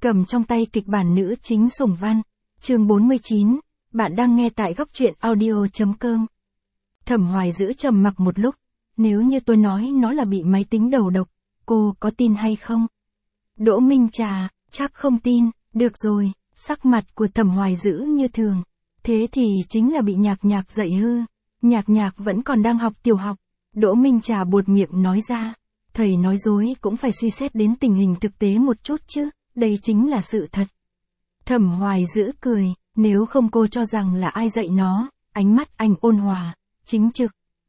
cầm trong tay kịch bản nữ chính Sủng Văn. Chương 49, bạn đang nghe tại góc truyện audio.com. Thẩm Hoài giữ trầm mặc một lúc, nếu như tôi nói nó là bị máy tính đầu độc, cô có tin hay không? Đỗ Minh Trà, chắc không tin, được rồi, sắc mặt của Thẩm Hoài giữ như thường. Thế thì chính là bị Nhạc Nhạc dạy hư, Nhạc Nhạc vẫn còn đang học tiểu học. Đỗ Minh Trà buột miệng nói ra, thầy nói dối cũng phải suy xét đến tình hình thực tế một chút chứ, đây chính là sự thật. Thẩm Hoài giữ cười, nếu không cô cho rằng là ai dạy nó, ánh mắt anh ôn hòa, chính trực.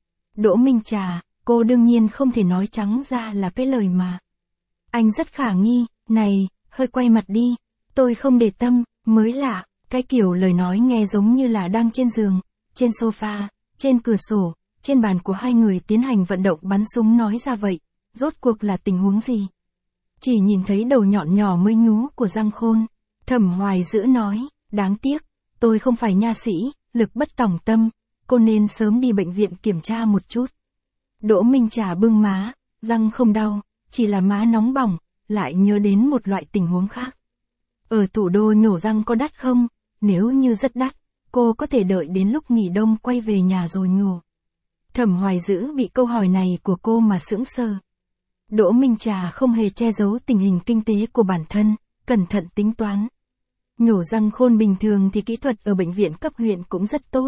Đỗ Minh Trà, cô đương nhiên không thể nói trắng ra là cái lời mà. Anh rất khả nghi, này, hơi quay mặt đi, tôi không để tâm, mới lạ, cái kiểu lời nói nghe giống như là đang trên giường, trên sofa, trên cửa sổ, trên bàn của hai người tiến hành vận động bắn súng nói ra vậy, rốt cuộc là tình huống gì? Chỉ nhìn thấy đầu nhọn nhỏ mới nhú của Giang Khôn, Thẩm Hoài giữ nói, đáng tiếc, tôi không phải nha sĩ, lực bất tòng tâm, cô nên sớm đi bệnh viện kiểm tra một chút. Đỗ Minh Trà bưng má, răng không đau, chỉ là má nóng bỏng, lại nhớ đến một loại tình huống khác. Ở thủ đô nhổ răng có đắt không? Nếu như rất đắt, cô có thể đợi đến lúc nghỉ đông quay về nhà rồi nhổ. Thẩm Hoài giữ bị câu hỏi này của cô mà sững sờ. Đỗ Minh Trà không hề che giấu tình hình kinh tế của bản thân, cẩn thận tính toán. Nhổ răng khôn bình thường thì kỹ thuật ở bệnh viện cấp huyện cũng rất tốt.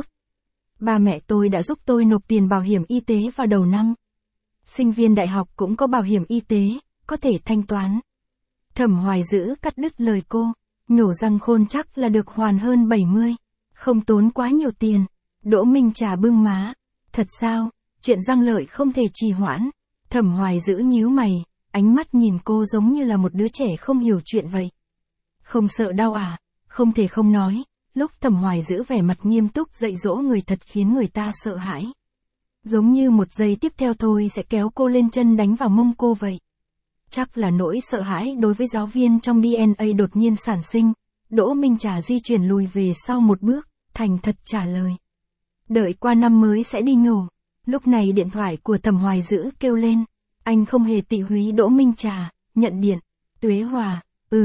Ba mẹ tôi đã giúp tôi nộp tiền bảo hiểm y tế vào đầu năm. Sinh viên đại học cũng có bảo hiểm y tế, có thể thanh toán. Thẩm Hoài giữ cắt đứt lời cô, nhổ răng khôn chắc là được hoàn hơn 70, không tốn quá nhiều tiền. Đỗ Minh Trà bưng má, thật sao, chuyện răng lợi không thể trì hoãn. Thẩm Hoài giữ nhíu mày, ánh mắt nhìn cô giống như là một đứa trẻ không hiểu chuyện vậy. Không sợ đau à? Không thể không nói, lúc Thẩm Hoài giữ vẻ mặt nghiêm túc dạy dỗ người thật khiến người ta sợ hãi. Giống như một giây tiếp theo thôi sẽ kéo cô lên chân đánh vào mông cô vậy. Chắc là nỗi sợ hãi đối với giáo viên trong DNA đột nhiên sản sinh. Đỗ Minh Trà di chuyển lùi về sau một bước, thành thật trả lời. Đợi qua năm mới sẽ đi nhổ. Lúc này điện thoại của Thẩm Hoài giữ kêu lên. Anh không hề tị húy Đỗ Minh Trà, nhận điện. Tuế Hòa,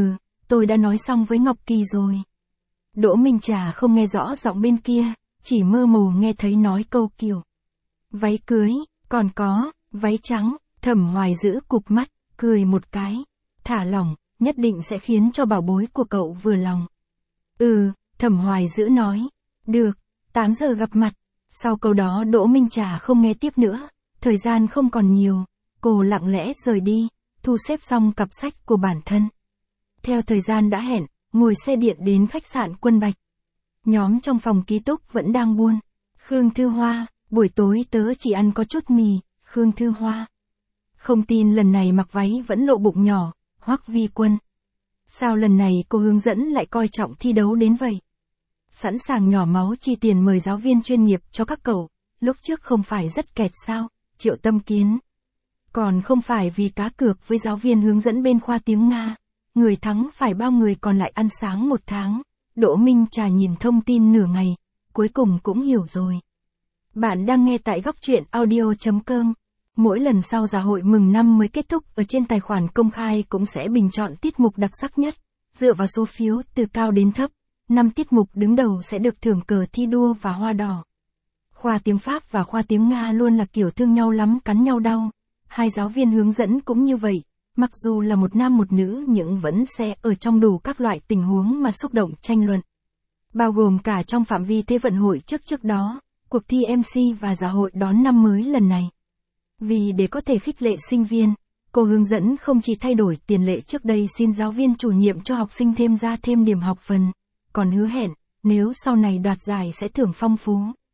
tôi đã nói xong với Ngọc Kỳ rồi. Đỗ Minh Trà không nghe rõ giọng bên kia, chỉ mơ hồ nghe thấy nói câu kiểu. Váy cưới, còn có, váy trắng. Thẩm Hoài giữ cụp mắt, cười một cái. Thả lỏng, nhất định sẽ khiến cho bảo bối của cậu vừa lòng. Thẩm Hoài giữ nói. Được, 8 giờ gặp mặt. Sau câu đó Đỗ Minh Trà không nghe tiếp nữa. Thời gian không còn nhiều. Cô lặng lẽ rời đi, thu xếp xong cặp sách của bản thân. Theo thời gian đã hẹn, ngồi xe điện đến khách sạn Quân Bạch. Nhóm trong phòng ký túc vẫn đang buôn. Khương Thư Hoa, buổi tối tớ chỉ ăn có chút mì. Khương Thư Hoa. Không tin lần này mặc váy vẫn lộ bụng nhỏ. Hoắc Vi Quân. Sao lần này cô hướng dẫn lại coi trọng thi đấu đến vậy? Sẵn sàng nhỏ máu chi tiền mời giáo viên chuyên nghiệp cho các cậu. Lúc trước không phải rất kẹt sao? Triệu Tâm Kiến. Còn không phải vì cá cược với giáo viên hướng dẫn bên khoa tiếng Nga. Người thắng phải bao người còn lại ăn sáng 1 tháng. Đỗ Minh Trà nhìn thông tin nửa ngày, cuối cùng cũng hiểu rồi. Bạn đang nghe tại góc truyện audio.com. Mỗi lần sau dạ hội mừng năm mới kết thúc ở trên tài khoản công khai cũng sẽ bình chọn tiết mục đặc sắc nhất. Dựa vào số phiếu từ cao đến thấp, 5 tiết mục đứng đầu sẽ được thưởng cờ thi đua và hoa đỏ. Khoa tiếng Pháp và khoa tiếng Nga luôn là kiểu thương nhau lắm cắn nhau đau. Hai giáo viên hướng dẫn cũng như vậy. Mặc dù là một nam một nữ nhưng vẫn sẽ ở trong đủ các loại tình huống mà xúc động tranh luận. Bao gồm cả trong phạm vi Thế vận hội trước đó, cuộc thi MC và dạ hội đón năm mới lần này. Vì để có thể khích lệ sinh viên, cô hướng dẫn không chỉ thay đổi tiền lệ trước đây xin giáo viên chủ nhiệm cho học sinh thêm điểm học phần, còn hứa hẹn, nếu sau này đoạt giải sẽ thưởng phong phú.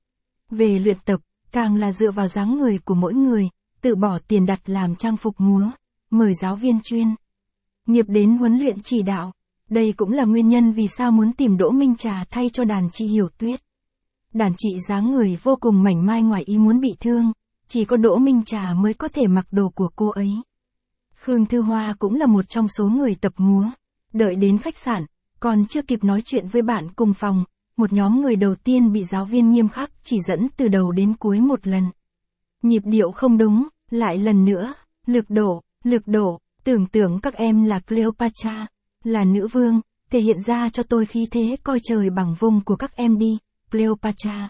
Về luyện tập, càng là dựa vào dáng người của mỗi người, tự bỏ tiền đặt làm trang phục múa. Mời giáo viên chuyên nghiệp đến huấn luyện chỉ đạo. Đây cũng là nguyên nhân vì sao muốn tìm Đỗ Minh Trà thay cho đàn chị Hiểu Tuyết. Đàn chị dáng người vô cùng mảnh mai ngoài ý muốn bị thương, chỉ có Đỗ Minh Trà mới có thể mặc đồ của cô ấy. Khương Thư Hoa cũng là một trong số người tập múa. Đợi đến khách sạn, còn chưa kịp nói chuyện với bạn cùng phòng, một nhóm người đầu tiên bị giáo viên nghiêm khắc chỉ dẫn từ đầu đến cuối một lần. Nhịp điệu không đúng, lại lần nữa, lực độ, tưởng tượng các em là Cleopatra, là nữ vương, thể hiện ra cho tôi khí thế coi trời bằng vung của các em đi, Cleopatra.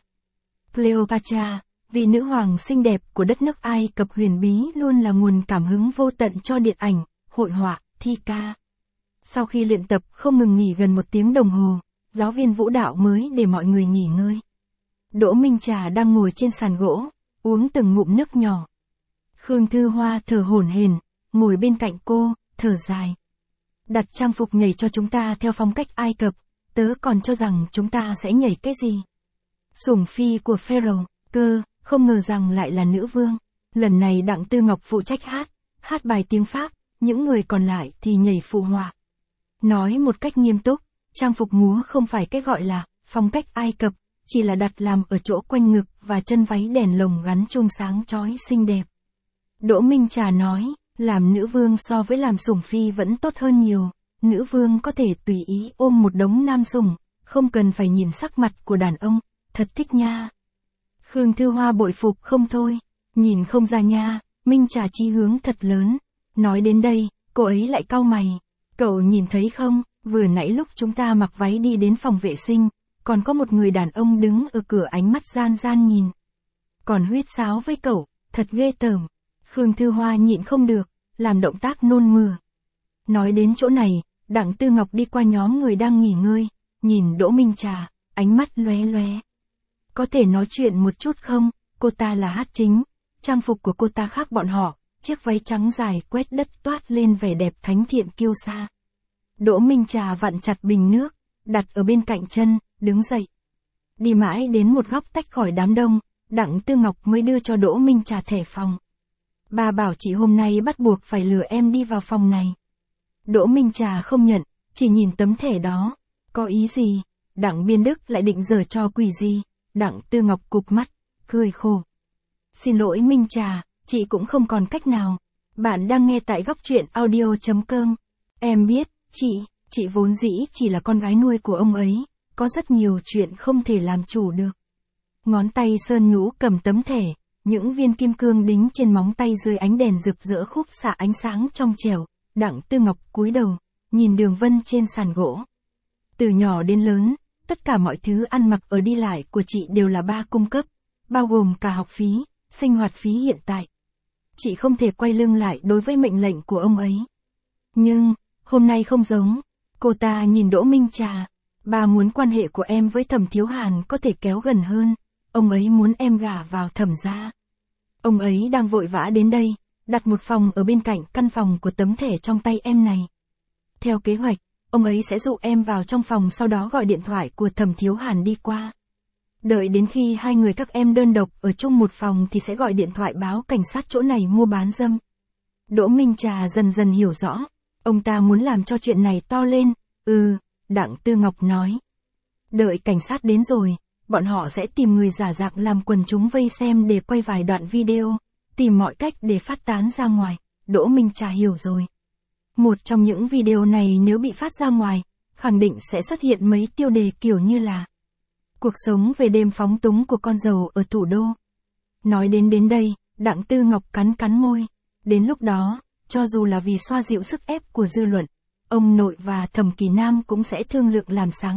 Cleopatra, vị nữ hoàng xinh đẹp của đất nước Ai Cập huyền bí luôn là nguồn cảm hứng vô tận cho điện ảnh, hội họa, thi ca. Sau khi luyện tập không ngừng nghỉ gần 1 tiếng đồng hồ, giáo viên vũ đạo mới để mọi người nghỉ ngơi. Đỗ Minh Trà đang ngồi trên sàn gỗ, uống từng ngụm nước nhỏ. Khương Thư Hoa thở hổn hển, ngồi bên cạnh cô, thở dài. Đặt trang phục nhảy cho chúng ta theo phong cách Ai Cập, tớ còn cho rằng chúng ta sẽ nhảy cái gì. Sủng phi của Pharaoh, cơ, không ngờ rằng lại là nữ vương. Lần này Đặng Tư Ngọc phụ trách hát bài tiếng Pháp, những người còn lại thì nhảy phụ họa. Nói một cách nghiêm túc, trang phục múa không phải cái gọi là phong cách Ai Cập, chỉ là đặt làm ở chỗ quanh ngực và chân váy đèn lồng gắn chuông sáng chói xinh đẹp. Đỗ Minh Trà nói, làm nữ vương so với làm sủng phi vẫn tốt hơn nhiều, nữ vương có thể tùy ý ôm một đống nam sủng, không cần phải nhìn sắc mặt của đàn ông, thật thích nha. Khương Thư Hoa bội phục không thôi, nhìn không ra nha, Minh Trà chí hướng thật lớn. Nói đến đây, cô ấy lại cau mày, cậu nhìn thấy không, vừa nãy lúc chúng ta mặc váy đi đến phòng vệ sinh, còn có một người đàn ông đứng ở cửa ánh mắt gian gian nhìn. Còn huýt sáo với cậu, thật ghê tởm. Khương Thư Hoa nhịn không được, làm động tác nôn mửa. Nói đến chỗ này, Đặng Tư Ngọc đi qua nhóm người đang nghỉ ngơi, nhìn Đỗ Minh Trà, ánh mắt lóe lóe. Có thể nói chuyện một chút không, cô ta là hát chính, trang phục của cô ta khác bọn họ, chiếc váy trắng dài quét đất toát lên vẻ đẹp thánh thiện kiêu sa. Đỗ Minh Trà vặn chặt bình nước, đặt ở bên cạnh chân, đứng dậy. Đi mãi đến một góc tách khỏi đám đông, Đặng Tư Ngọc mới đưa cho Đỗ Minh Trà thẻ phòng. Bà bảo chị hôm nay bắt buộc phải lừa em đi vào phòng này. Đỗ Minh Trà không nhận, chỉ nhìn tấm thẻ đó. Có ý gì? Đặng Biên Đức lại định giở trò quỷ gì? Đặng Tư Ngọc cụp mắt, cười khổ. Xin lỗi Minh Trà, chị cũng không còn cách nào. Bạn đang nghe tại góc truyện audio.com. Em biết, chị vốn dĩ chỉ là con gái nuôi của ông ấy, có rất nhiều chuyện không thể làm chủ được. Ngón tay Sơn Nhũ cầm tấm thẻ, những viên kim cương đính trên móng tay dưới ánh đèn rực rỡ khúc xạ ánh sáng trong trẻo. Đặng Tư Ngọc cúi đầu, nhìn đường vân trên sàn gỗ. Từ nhỏ đến lớn, tất cả mọi thứ ăn mặc ở đi lại của chị đều là ba cung cấp, bao gồm cả học phí, sinh hoạt phí hiện tại. Chị không thể quay lưng lại đối với mệnh lệnh của ông ấy. Nhưng, hôm nay không giống. Cô ta nhìn Đỗ Minh Trà. Bà muốn quan hệ của em với Thẩm Thiếu Hàn có thể kéo gần hơn. Ông ấy muốn em gả vào Thẩm gia. Ông ấy đang vội vã đến đây, đặt một phòng ở bên cạnh căn phòng của tấm thẻ trong tay em này. Theo kế hoạch, ông ấy sẽ dụ em vào trong phòng, sau đó gọi điện thoại của Thẩm Thiếu Hàn đi qua. Đợi đến khi hai người các em đơn độc ở chung một phòng thì sẽ gọi điện thoại báo cảnh sát chỗ này mua bán dâm. Đỗ Minh Trà dần dần hiểu rõ, ông ta muốn làm cho chuyện này to lên. Đặng Tư Ngọc nói. Đợi cảnh sát đến rồi, bọn họ sẽ tìm người giả dạng làm quần chúng vây xem để quay vài đoạn video, tìm mọi cách để phát tán ra ngoài. Đỗ Minh Trà hiểu rồi. Một trong những video này nếu bị phát ra ngoài, khẳng định sẽ xuất hiện mấy tiêu đề kiểu như là cuộc sống về đêm phóng túng của con dâu ở thủ đô. Nói đến đây, Đặng Tư Ngọc cắn môi. Đến lúc đó, cho dù là vì xoa dịu sức ép của dư luận, ông nội và Thẩm Kỳ Nam cũng sẽ thương lượng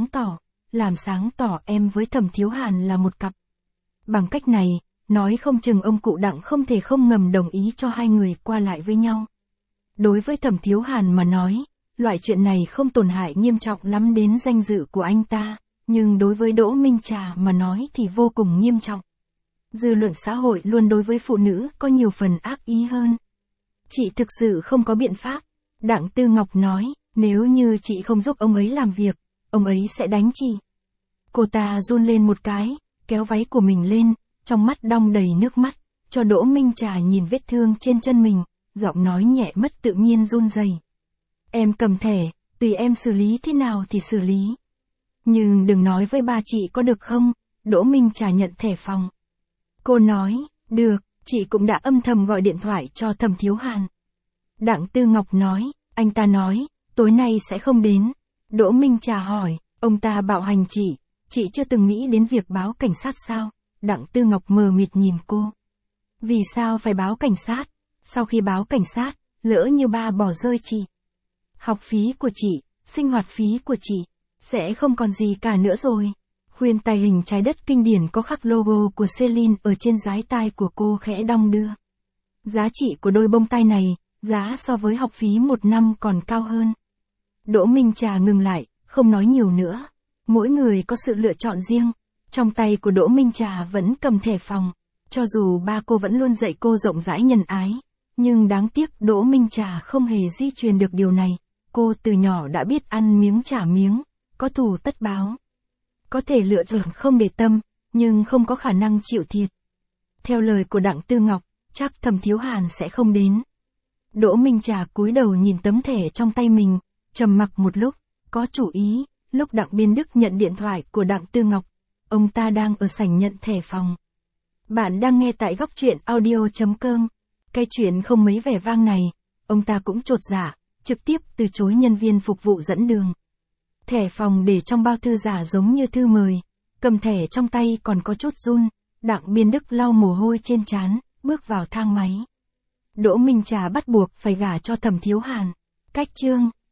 làm sáng tỏ em với Thẩm Thiếu Hàn là một cặp. Bằng cách này, nói không chừng ông cụ Đặng không thể không ngầm đồng ý cho hai người qua lại với nhau. Đối với Thẩm Thiếu Hàn mà nói, loại chuyện này không tổn hại nghiêm trọng lắm đến danh dự của anh ta, nhưng đối với Đỗ Minh Trà mà nói thì vô cùng nghiêm trọng. Dư luận xã hội luôn đối với phụ nữ có nhiều phần ác ý hơn. Chị thực sự không có biện pháp. Đặng Tư Ngọc nói, nếu như chị không giúp ông ấy làm việc, ông ấy sẽ đánh chị. Cô ta run lên một cái, kéo váy của mình lên, trong mắt đong đầy nước mắt, cho Đỗ Minh Trà nhìn vết thương trên chân mình, giọng nói nhẹ mất tự nhiên run rẩy. Em cầm thẻ, tùy em xử lý thế nào thì xử lý. Nhưng đừng nói với ba chị có được không? Đỗ Minh Trà nhận thẻ phòng. Cô nói, được, chị cũng đã âm thầm gọi điện thoại cho Thẩm Thiếu Hàn. Đặng Tư Ngọc nói, anh ta nói, tối nay sẽ không đến. Đỗ Minh Trà hỏi, ông ta bạo hành chị chưa từng nghĩ đến việc báo cảnh sát sao? Đặng Tư Ngọc mờ mịt nhìn cô. Vì sao phải báo cảnh sát? Sau khi báo cảnh sát, lỡ như ba bỏ rơi chị. Học phí của chị, sinh hoạt phí của chị sẽ không còn gì cả nữa rồi. Khuyên tai hình trái đất kinh điển có khắc logo của Celine ở trên dái tai của cô khẽ đong đưa. Giá trị của đôi bông tai này, giá so với học phí 1 năm còn cao hơn. Đỗ Minh Trà ngừng lại, không nói nhiều nữa. Mỗi người có sự lựa chọn riêng. Trong tay của Đỗ Minh Trà vẫn cầm thẻ phòng. Cho dù ba cô vẫn luôn dạy cô rộng rãi nhân ái. Nhưng đáng tiếc Đỗ Minh Trà không hề di truyền được điều này. Cô từ nhỏ đã biết ăn miếng trả miếng, có thù tất báo. Có thể lựa chọn không để tâm, nhưng không có khả năng chịu thiệt. Theo lời của Đặng Tư Ngọc, chắc Thẩm Thiếu Hàn sẽ không đến. Đỗ Minh Trà cúi đầu nhìn tấm thẻ trong tay mình, trầm mặc một lúc, có chủ ý. Lúc Đặng Biên Đức nhận điện thoại của Đặng Tư Ngọc, ông ta đang ở sảnh nhận thẻ phòng. Bạn đang nghe tại góc truyện audio.com. Cái chuyện không mấy vẻ vang này, ông ta cũng chột dạ, trực tiếp từ chối nhân viên phục vụ dẫn đường. Thẻ phòng để trong bao thư giả giống như thư mời, cầm thẻ trong tay còn có chút run. Đặng Biên Đức lau mồ hôi trên trán, bước vào thang máy. Đỗ Minh Trà bắt buộc phải gả cho Thẩm Thiếu Hàn. Cách chương